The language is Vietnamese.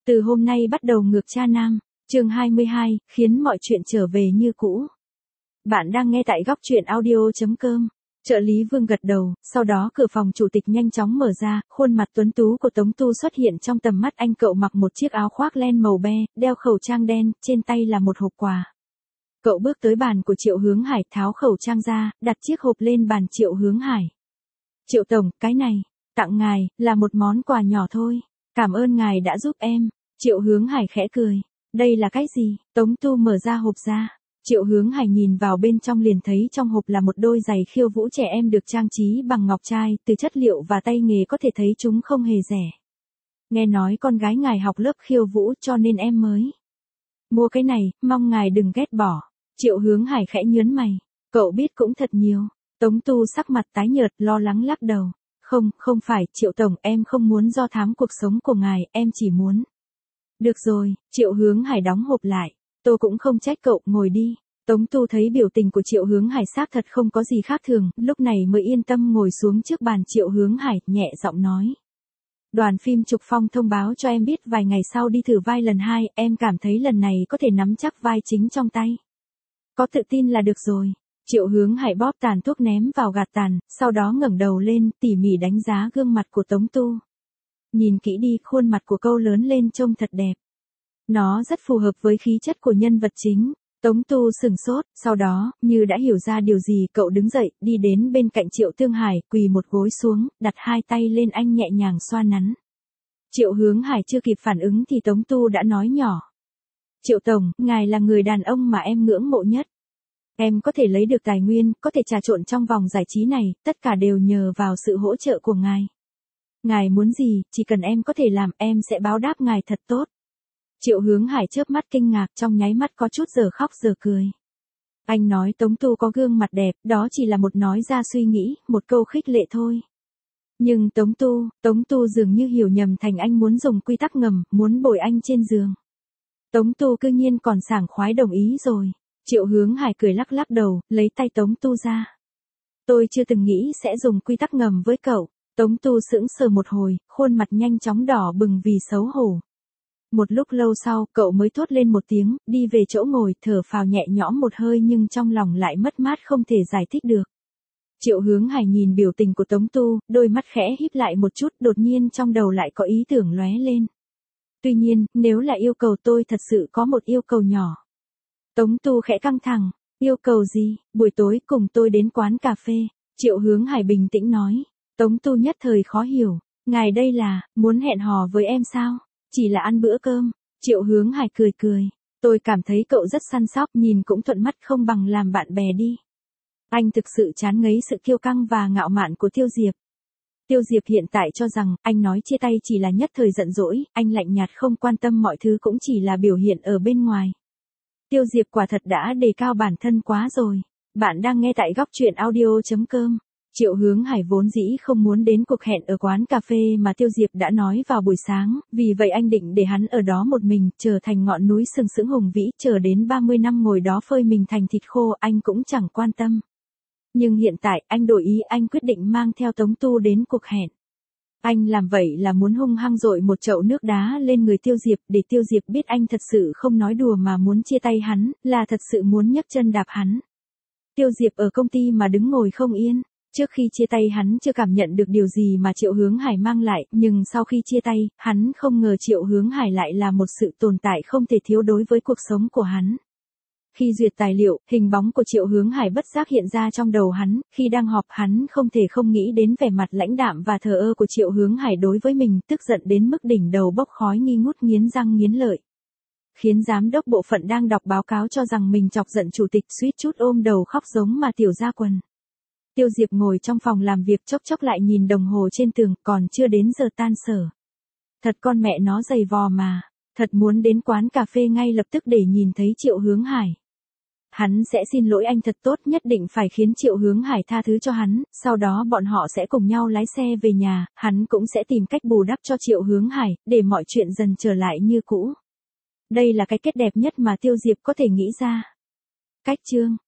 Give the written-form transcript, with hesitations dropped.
Từ hôm nay bắt đầu ngược cha nam, chương 22, khiến mọi chuyện trở về như cũ. Bạn đang nghe tại góc truyện audio.com. Trợ lý Vương gật đầu, sau đó cửa phòng chủ tịch nhanh chóng mở ra, khuôn mặt tuấn tú của Tống Tu xuất hiện trong tầm mắt anh. Cậu mặc một chiếc áo khoác len màu be, đeo khẩu trang đen, trên tay là một hộp quà. Cậu bước tới bàn của Triệu Hướng Hải, tháo khẩu trang ra, đặt chiếc hộp lên bàn Triệu Hướng Hải. Triệu Tổng, cái này, tặng ngài, là một món quà nhỏ thôi. Cảm ơn ngài đã giúp em. Triệu Hướng Hải khẽ cười. Đây là cái gì? Tống Tu mở ra hộp ra. Triệu Hướng Hải nhìn vào bên trong liền thấy trong hộp là một đôi giày khiêu vũ trẻ em được trang trí bằng ngọc trai, từ chất liệu và tay nghề có thể thấy chúng không hề rẻ. Nghe nói con gái ngài học lớp khiêu vũ cho nên em mới mua cái này, mong ngài đừng ghét bỏ. Triệu Hướng Hải khẽ nhớn mày. Cậu biết cũng thật nhiều. Tống Tu sắc mặt tái nhợt, lo lắng lắc đầu. Không phải, Triệu Tổng, em không muốn do thám cuộc sống của ngài, em chỉ muốn. Được rồi, Triệu Hướng Hải đóng hộp lại. Tôi cũng không trách cậu, ngồi đi. Tống Tu thấy biểu tình của Triệu Hướng Hải xác thật không có gì khác thường, lúc này mới yên tâm ngồi xuống trước bàn. Triệu Hướng Hải nhẹ giọng nói. Đoàn phim Trục Phong thông báo cho em biết vài ngày sau đi thử vai lần 2, em cảm thấy lần này có thể nắm chắc vai chính trong tay. Có tự tin là được rồi. Triệu Hướng Hải bóp tàn thuốc ném vào gạt tàn, sau đó ngẩng đầu lên, tỉ mỉ đánh giá gương mặt của Tống Tu. Nhìn kỹ đi, khuôn mặt của cậu lớn lên trông thật đẹp. Nó rất phù hợp với khí chất của nhân vật chính. Tống Tu sửng sốt, sau đó, như đã hiểu ra điều gì, cậu đứng dậy, đi đến bên cạnh Triệu Tương Hải, quỳ một gối xuống, đặt hai tay lên anh nhẹ nhàng xoa nắn. Triệu Hướng Hải chưa kịp phản ứng thì Tống Tu đã nói nhỏ. Triệu Tổng, ngài là người đàn ông mà em ngưỡng mộ nhất. Em có thể lấy được tài nguyên, có thể trà trộn trong vòng giải trí này, tất cả đều nhờ vào sự hỗ trợ của ngài. Ngài muốn gì, chỉ cần em có thể làm, em sẽ báo đáp ngài thật tốt. Triệu Hướng Hải chớp mắt kinh ngạc, trong nháy mắt có chút giờ khóc giờ cười. Anh nói Tống Tu có gương mặt đẹp, đó chỉ là một nói ra suy nghĩ, một câu khích lệ thôi. Nhưng Tống Tu dường như hiểu nhầm thành anh muốn dùng quy tắc ngầm, muốn bồi anh trên giường. Tống Tu cư nhiên còn sảng khoái đồng ý rồi. Triệu Hướng Hải cười lắc lắc đầu, lấy tay Tống Tu ra. Tôi chưa từng nghĩ sẽ dùng quy tắc ngầm với cậu. Tống Tu sững sờ một hồi, khuôn mặt nhanh chóng đỏ bừng vì xấu hổ. Một lúc lâu sau, cậu mới thốt lên một tiếng, đi về chỗ ngồi, thở phào nhẹ nhõm một hơi nhưng trong lòng lại mất mát không thể giải thích được. Triệu Hướng Hải nhìn biểu tình của Tống Tu, đôi mắt khẽ híp lại một chút, đột nhiên trong đầu lại có ý tưởng lóe lên. Tuy nhiên, nếu là yêu cầu tôi thật sự có một yêu cầu nhỏ. Tống Tu khẽ căng thẳng, yêu cầu gì? Buổi tối cùng tôi đến quán cà phê. Triệu Hướng Hải bình tĩnh nói. Tống Tu nhất thời khó hiểu, ngài đây là, muốn hẹn hò với em sao? Chỉ là ăn bữa cơm. Triệu Hướng Hải cười cười. Tôi cảm thấy cậu rất săn sóc, nhìn cũng thuận mắt, không bằng làm bạn bè đi. Anh thực sự chán ngấy sự kiêu căng và ngạo mạn của Tiêu Diệp. Tiêu Diệp hiện tại cho rằng, anh nói chia tay chỉ là nhất thời giận dỗi, anh lạnh nhạt không quan tâm mọi thứ cũng chỉ là biểu hiện ở bên ngoài. Tiêu Diệp quả thật đã đề cao bản thân quá rồi. Bạn đang nghe tại góc truyện audio.com. Triệu Hướng Hải vốn dĩ không muốn đến cuộc hẹn ở quán cà phê mà Tiêu Diệp đã nói vào buổi sáng, vì vậy anh định để hắn ở đó một mình, trở thành ngọn núi sừng sững hùng vĩ, chờ đến 30 năm ngồi đó phơi mình thành thịt khô, anh cũng chẳng quan tâm. Nhưng hiện tại, anh đổi ý, anh quyết định mang theo Tống Tu đến cuộc hẹn. Anh làm vậy là muốn hung hăng dội một chậu nước đá lên người Tiêu Diệp, để Tiêu Diệp biết anh thật sự không nói đùa mà muốn chia tay hắn, là thật sự muốn nhấc chân đạp hắn. Tiêu Diệp ở công ty mà đứng ngồi không yên. Trước khi chia tay hắn chưa cảm nhận được điều gì mà Triệu Hướng Hải mang lại, nhưng sau khi chia tay, hắn không ngờ Triệu Hướng Hải lại là một sự tồn tại không thể thiếu đối với cuộc sống của hắn. Khi duyệt tài liệu, hình bóng của Triệu Hướng Hải bất giác hiện ra trong đầu hắn, khi đang họp hắn không thể không nghĩ đến vẻ mặt lãnh đạm và thờ ơ của Triệu Hướng Hải đối với mình, tức giận đến mức đỉnh đầu bốc khói nghi ngút nghiến răng nghiến lợi. Khiến giám đốc bộ phận đang đọc báo cáo cho rằng mình chọc giận chủ tịch, suýt chút ôm đầu khóc giống mà tiểu ra quần. Tiêu Diệp ngồi trong phòng làm việc chốc chốc lại nhìn đồng hồ trên tường, còn chưa đến giờ tan sở. Thật con mẹ nó dày vò mà, thật muốn đến quán cà phê ngay lập tức để nhìn thấy Triệu Hướng Hải. Hắn sẽ xin lỗi anh thật tốt, nhất định phải khiến Triệu Hướng Hải tha thứ cho hắn, sau đó bọn họ sẽ cùng nhau lái xe về nhà, hắn cũng sẽ tìm cách bù đắp cho Triệu Hướng Hải, để mọi chuyện dần trở lại như cũ. Đây là cái kết đẹp nhất mà Tiêu Diệp có thể nghĩ ra. Cách chương